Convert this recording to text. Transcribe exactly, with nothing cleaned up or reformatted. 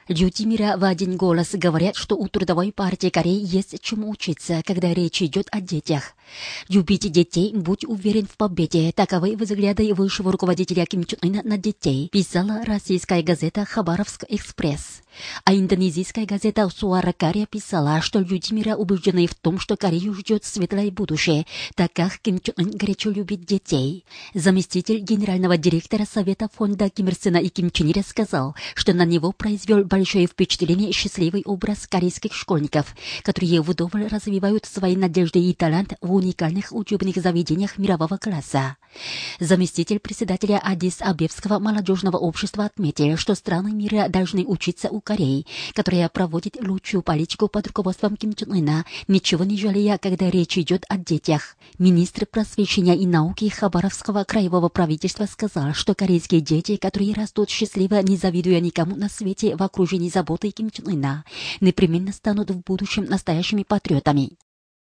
Люди мира в один голос говорят, что у Трудовой партии Кореи есть чему учиться, когда речь идет о детях. Любить детей, будь уверен в победе. Таковы взгляды высшего руководителя Ким Чен Ына на детей, писала российская газета «Хабаровск Экспресс». А индонезийская газета «Суара Кария» писала, что люди мира убеждены в том, что Корею ждет светлое будущее, так как Ким Чен Ын горячо любит детей. Заместитель генерального директора Совета фонда Ким Ир Сена и Ким Чен Ира сказал, что на него произвел большое впечатление счастливый образ корейских школьников, которые вдоволь развивают свои надежды и талант в уникальных учебных заведениях мирового класса. Заместитель председателя Аддис-Абебского молодежного общества отметил, что страны мира должны учиться у Кореи, которая проводит лучшую политику под руководством Ким Чен Ына, ничего не жалея, когда речь идет о детях. Министр просвещения и науки Хабаровского краевого правительства сказал, что корейские дети, которые растут счастливо, не завидуя никому на свете в окружении заботы Ким Чен Ына, непременно станут в будущем настоящими патриотами.